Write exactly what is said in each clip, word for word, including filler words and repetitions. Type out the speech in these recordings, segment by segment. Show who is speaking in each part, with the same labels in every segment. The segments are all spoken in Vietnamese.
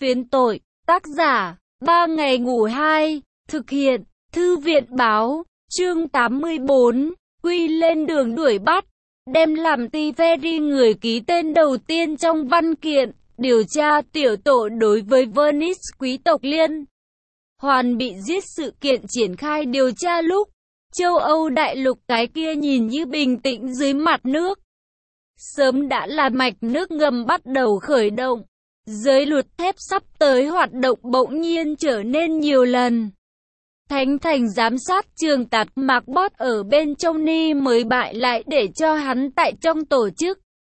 Speaker 1: Phiến tội, tác giả, ba ngày ngủ hai, thực hiện, Thư viện báo, chương tám mươi bốn, Quy lên đường đuổi bắt, đem làm Tiveri người ký tên đầu tiên trong văn kiện, điều tra tiểu tội đối với Venice quý tộc Liên. Hoàn bị giết sự kiện triển khai điều tra lúc, châu Âu đại lục cái kia nhìn như bình tĩnh dưới mặt nước. Sớm đã là mạch nước ngầm bắt đầu khởi động. Giới luật thép sắp tới hoạt động bỗng nhiên trở nên nhiều lần. Thánh thành giám sát trường tạt Mạc Bót ở bên trong ni mới bại lại để cho hắn tại trong tổ chức.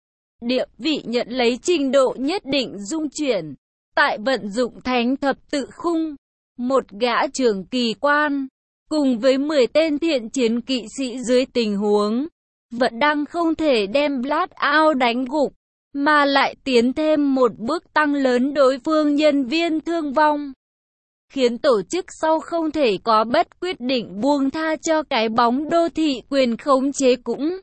Speaker 1: Địa vị nhận lấy trình độ nhất định dung chuyển. Tại vận dụng thánh thập tự khung, một gã trưởng kỳ quan, cùng với mười tên thiện chiến kỵ sĩ dưới tình huống, vẫn đang không thể đem Blackout đánh gục, mà lại tiến thêm một bước tăng lớn đối phương nhân viên thương vong. Khiến tổ chức sau không thể có bất quyết định buông tha cho cái bóng đô thị quyền khống chế cũng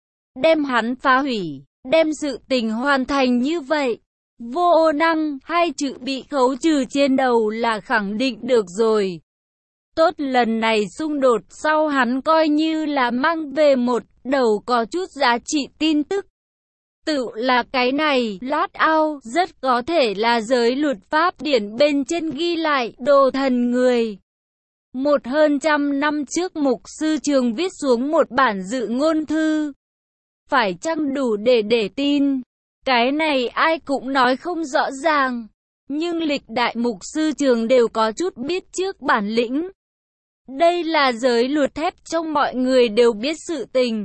Speaker 1: đem hắn phá hủy, đem sự tình hoàn thành như vậy. Vô năng, hai chữ bị khấu trừ trên đầu là khẳng định được rồi. Tốt, lần này xung đột sau hắn coi như là mang về một đầu có chút giá trị tin tức. Tự là cái này, Blackout rất có thể là giới luật pháp điển bên trên ghi lại đồ thần người. Một hơn trăm năm trước mục sư trường viết xuống một bản dự ngôn thư. Phải chăng đủ để để tin? Cái này ai cũng nói không rõ ràng. Nhưng lịch đại mục sư trường đều có chút biết trước bản lĩnh. Đây là giới luật thép trong mọi người đều biết sự tình.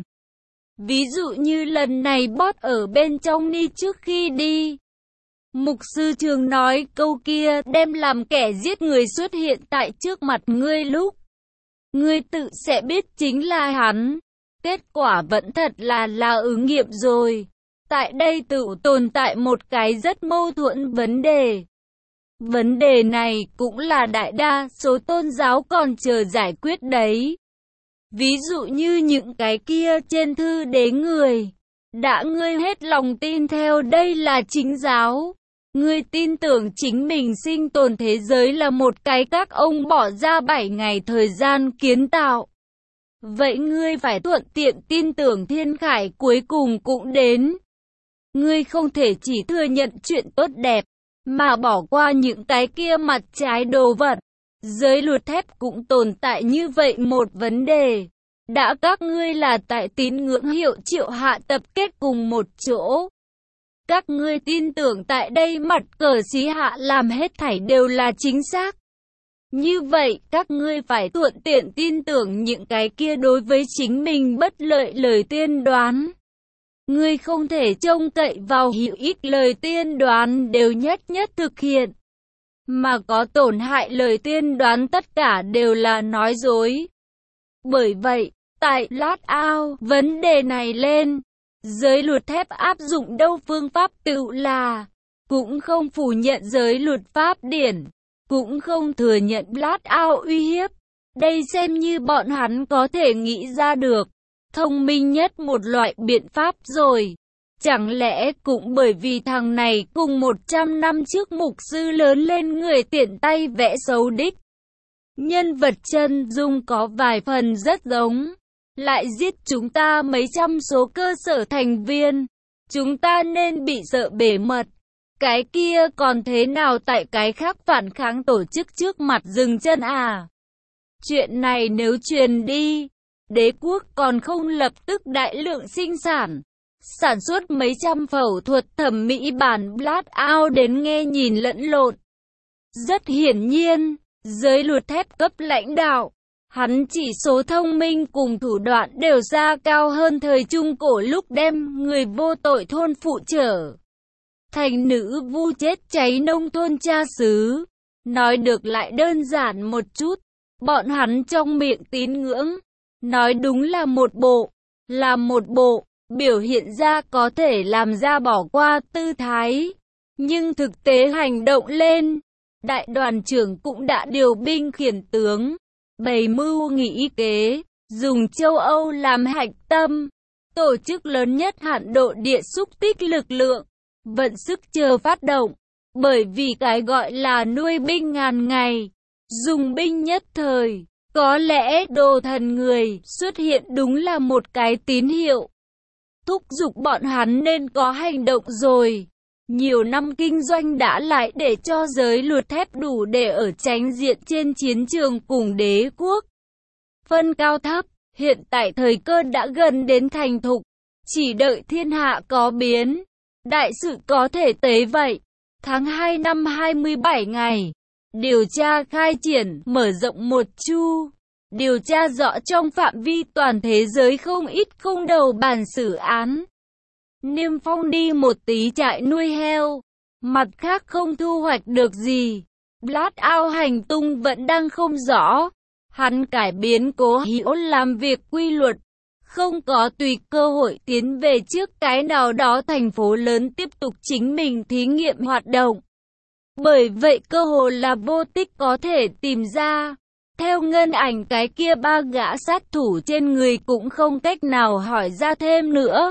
Speaker 1: Ví dụ như lần này Bót ở bên trong ni trước khi đi. Mục sư trường nói câu kia đem làm kẻ giết người xuất hiện tại trước mặt ngươi lúc. Ngươi tự sẽ biết chính là hắn. Kết quả vẫn thật là là ứng nghiệm rồi. Tại đây tự tồn tại một cái rất mâu thuẫn vấn đề. Vấn đề này cũng là đại đa số tôn giáo còn chờ giải quyết đấy. Ví dụ như những cái kia trên thư đế người. Đã ngươi hết lòng tin theo đây là chính giáo. Ngươi tin tưởng chính mình sinh tồn thế giới là một cái các ông bỏ ra bảy ngày thời gian kiến tạo. Vậy ngươi phải thuận tiện tin tưởng thiên khải cuối cùng cũng đến. Ngươi không thể chỉ thừa nhận chuyện tốt đẹp, mà bỏ qua những cái kia mặt trái đồ vật. Giới luật thép cũng tồn tại như vậy một vấn đề. Đã các ngươi là tại tín ngưỡng hiệu triệu hạ tập kết cùng một chỗ. Các ngươi tin tưởng tại đây mặt cờ xí hạ làm hết thảy đều là chính xác. Như vậy các ngươi phải thuận tiện tin tưởng những cái kia đối với chính mình bất lợi lời tiên đoán. Ngươi không thể trông cậy vào hữu ích lời tiên đoán đều nhất nhất thực hiện. Mà có tổn hại lời tiên đoán tất cả đều là nói dối. Bởi vậy, tại Blackout, vấn đề này lên, giới luật thép áp dụng đâu phương pháp tự là, cũng không phủ nhận giới luật pháp điển, cũng không thừa nhận Blackout uy hiếp. Đây xem như bọn hắn có thể nghĩ ra được, thông minh nhất một loại biện pháp rồi. Chẳng lẽ cũng bởi vì thằng này cùng một trăm năm trước mục sư lớn lên người tiện tay vẽ xấu đích. Nhân vật chân dung có vài phần rất giống. Lại giết chúng ta mấy trăm số cơ sở thành viên. Chúng ta nên bị sợ bể mật. Cái kia còn thế nào tại cái khác phản kháng tổ chức trước mặt dừng chân à? Chuyện này nếu truyền đi, đế quốc còn không lập tức đại lượng sinh sản. Sản xuất mấy trăm phẫu thuật thẩm mỹ bản Blackout đến nghe nhìn lẫn lộn. Rất hiển nhiên, giới luật thép cấp lãnh đạo, hắn chỉ số thông minh cùng thủ đoạn đều ra cao hơn thời Trung Cổ lúc đem người vô tội thôn phụ trở thành nữ vu chết cháy nông thôn cha xứ. Nói được lại đơn giản một chút, bọn hắn trong miệng tín ngưỡng, nói đúng là một bộ, là một bộ, biểu hiện ra có thể làm ra bỏ qua tư thái. Nhưng thực tế hành động lên, đại đoàn trưởng cũng đã điều binh khiển tướng, bày mưu nghĩ kế, dùng châu Âu làm hạch tâm, tổ chức lớn nhất hạn độ địa xúc tích lực lượng, vận sức chờ phát động. Bởi vì cái gọi là nuôi binh ngàn ngày, dùng binh nhất thời, có lẽ đồ thần người xuất hiện đúng là một cái tín hiệu. Thúc giục bọn hắn nên có hành động rồi. Nhiều năm kinh doanh đã lại để cho giới luật thép đủ để ở chánh diện trên chiến trường cùng đế quốc. Phân cao thấp, hiện tại thời cơ đã gần đến thành thục, chỉ đợi thiên hạ có biến. Đại sự có thể tế vậy. Tháng hai năm hai mươi bảy ngày, điều tra khai triển, mở rộng một chu. Điều tra rõ trong phạm vi toàn thế giới không ít không đầu bản xử án. Niêm Phong đi một tí trại nuôi heo, mặt khác không thu hoạch được gì. Blackout hành tung vẫn đang không rõ. Hắn cải biến Cố Hữu làm việc quy luật, không có tùy cơ hội tiến về trước cái nào đó thành phố lớn tiếp tục chính mình thí nghiệm hoạt động. Bởi vậy cơ hội là vô tích có thể tìm ra. Theo ngân ảnh cái kia ba gã sát thủ trên người cũng không cách nào hỏi ra thêm nữa.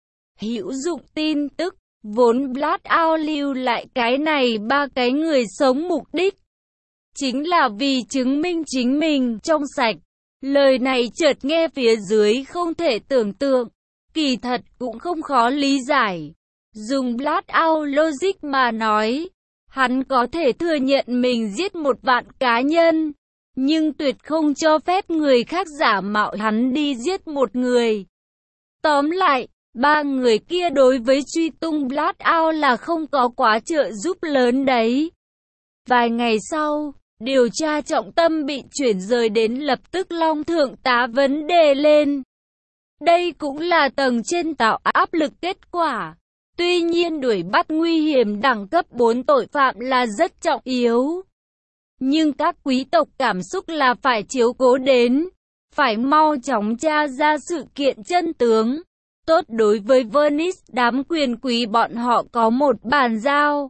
Speaker 1: Hữu dụng tin tức, vốn Blackout lưu lại cái này ba cái người sống mục đích. Chính là vì chứng minh chính mình trong sạch. Lời này chợt nghe phía dưới không thể tưởng tượng, kỳ thật cũng không khó lý giải. Dùng Blackout logic mà nói, hắn có thể thừa nhận mình giết một vạn cá nhân, nhưng tuyệt không cho phép người khác giả mạo hắn đi giết một người. Tóm lại, ba người kia đối với truy tung Blackout là không có quá trợ giúp lớn đấy. Vài ngày sau, điều tra trọng tâm bị chuyển rời đến lập tức Long Thượng tá vấn đề lên. Đây cũng là tầng trên tạo áp lực kết quả. Tuy nhiên đuổi bắt nguy hiểm đẳng cấp bốn tội phạm là rất trọng yếu. Nhưng các quý tộc cảm xúc là phải chiếu cố đến. Phải mau chóng tra ra sự kiện chân tướng. Tốt đối với Venice, đám quyền quý bọn họ có một bàn giao.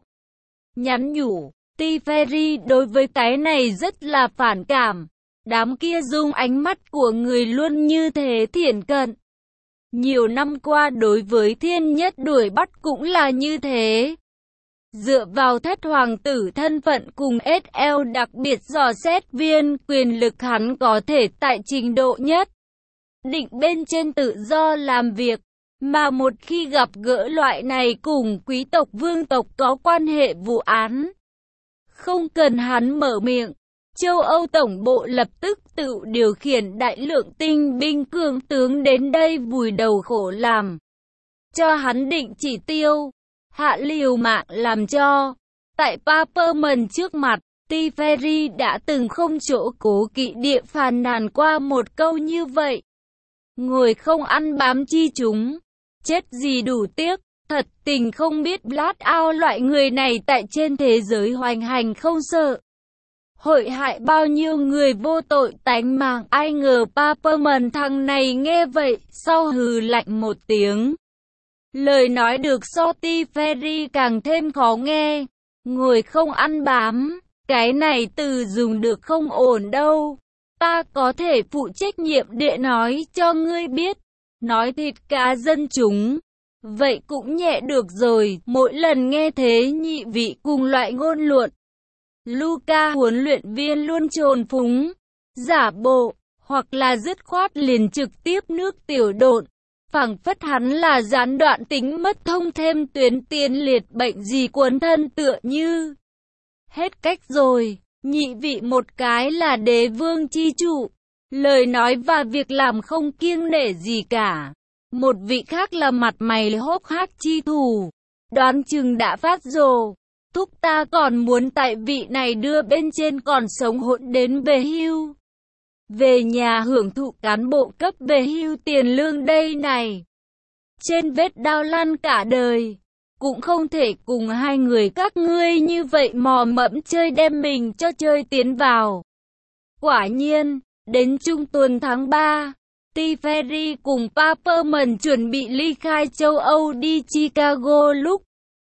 Speaker 1: Nhắn nhủ. Tiferi đối với cái này rất là phản cảm. Đám kia dùng ánh mắt của người luôn như thế thiển cận. Nhiều năm qua đối với thiên nhất đuổi bắt cũng là như thế. Dựa vào thất hoàng tử thân phận cùng ét lờ đặc biệt dò xét viên, quyền lực hắn có thể tại trình độ nhất định bên trên tự do làm việc. Mà một khi gặp gỡ loại này cùng quý tộc vương tộc có quan hệ vụ án, không cần hắn mở miệng, châu Âu tổng bộ lập tức tự điều khiển đại lượng tinh binh cường tướng đến đây vùi đầu khổ làm. Cho hắn định chỉ tiêu, hạ liều mạng làm cho. Tại Paperman trước mặt, Tiferi đã từng không chỗ cố kỵ địa phàn nàn qua một câu như vậy. Ngồi không ăn bám chi chúng, chết gì đủ tiếc. Thật tình không biết Blackout loại người này tại trên thế giới hoành hành không sợ. Hội hại bao nhiêu người vô tội tánh mạng. Ai ngờ Paperman thằng này nghe vậy, sau hừ lạnh một tiếng. Lời nói được so Tiferi càng thêm khó nghe. Ngồi không ăn bám, cái này từ dùng được không ổn đâu. Ta có thể phụ trách nhiệm để nói cho ngươi biết. Nói thịt cá dân chúng. Vậy cũng nhẹ được rồi, mỗi lần nghe thế nhị vị cùng loại ngôn luận. Luca huấn luyện viên luôn trồn phúng, giả bộ, hoặc là dứt khoát liền trực tiếp nước tiểu độn. Phảng phất hắn là gián đoạn tính mất thông thêm tuyến tiền liệt bệnh gì cuốn thân tựa như. Hết cách rồi, nhị vị một cái là đế vương chi chủ, lời nói và việc làm không kiêng nể gì cả. Một vị khác là mặt mày hốc hác chi thủ, đoán chừng đã phát rồ. Thúc ta còn muốn tại vị này đưa bên trên còn sống hỗn đến về hưu. Về nhà hưởng thụ cán bộ cấp về hưu tiền lương đây này. Trên vết đao lăn cả đời, cũng không thể cùng hai người các ngươi như vậy mò mẫm chơi đem mình cho chơi tiến vào. Quả nhiên, đến trung tuần tháng ba, Tiferi cùng Paperman chuẩn bị ly khai châu Âu đi Chicago lúc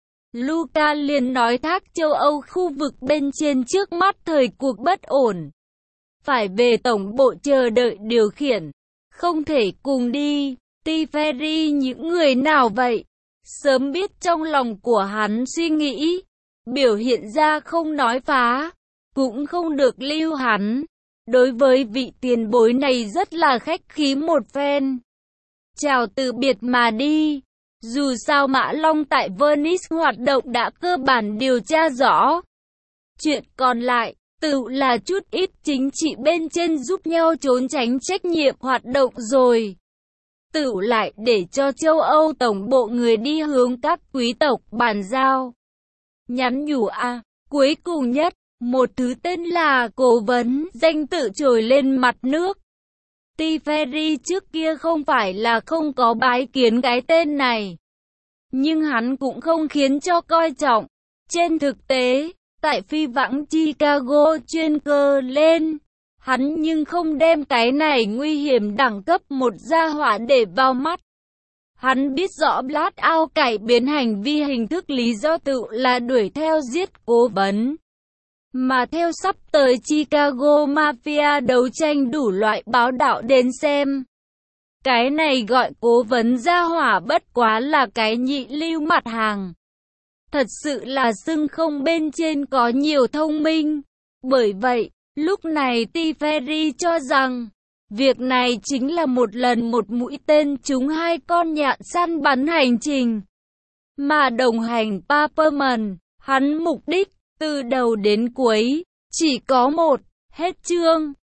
Speaker 1: Luca liền nói thác châu Âu khu vực bên trên trước mắt thời cuộc bất ổn. Phải về tổng bộ chờ đợi điều khiển. Không thể cùng đi. Tiferi những người nào vậy? Sớm biết trong lòng của hắn suy nghĩ. biểu hiện ra không nói phá, cũng không được lưu hắn. Đối với vị tiền bối này rất là khách khí một phen. Chào từ biệt mà đi. Dù sao Mã Long tại Venice hoạt động đã cơ bản điều tra rõ. Chuyện còn lại, tự là chút ít chính trị bên trên giúp nhau trốn tránh trách nhiệm hoạt động rồi. Tự lại để cho châu Âu tổng bộ người đi hướng các quý tộc bàn giao. Nhắn nhủ à, cuối cùng nhất, một thứ tên là cố vấn, danh tự trồi lên mặt nước. Ti Ferry trước kia không phải là không có bái kiến cái tên này. Nhưng hắn cũng không khiến cho coi trọng. Trên thực tế, tại phi vãng Chicago chuyên cơ lên, hắn nhưng không đem cái này nguy hiểm đẳng cấp một gia hỏa để vào mắt. Hắn biết rõ Blackout cải biến hành vi hình thức lý do tự là đuổi theo giết cố vấn. Mà theo sắp tới Chicago Mafia đấu tranh đủ loại báo đạo đến xem. Cái này gọi cố vấn gia hỏa bất quá là cái nhị lưu mặt hàng. Thật sự là xưng không bên trên có nhiều thông minh. Bởi vậy, lúc này Ti Ferry cho rằng, việc này chính là một lần một mũi tên trúng hai con nhạn săn bắn hành trình. Mà đồng hành Paperman, hắn mục đích, từ đầu đến cuối, chỉ có một, hết chương.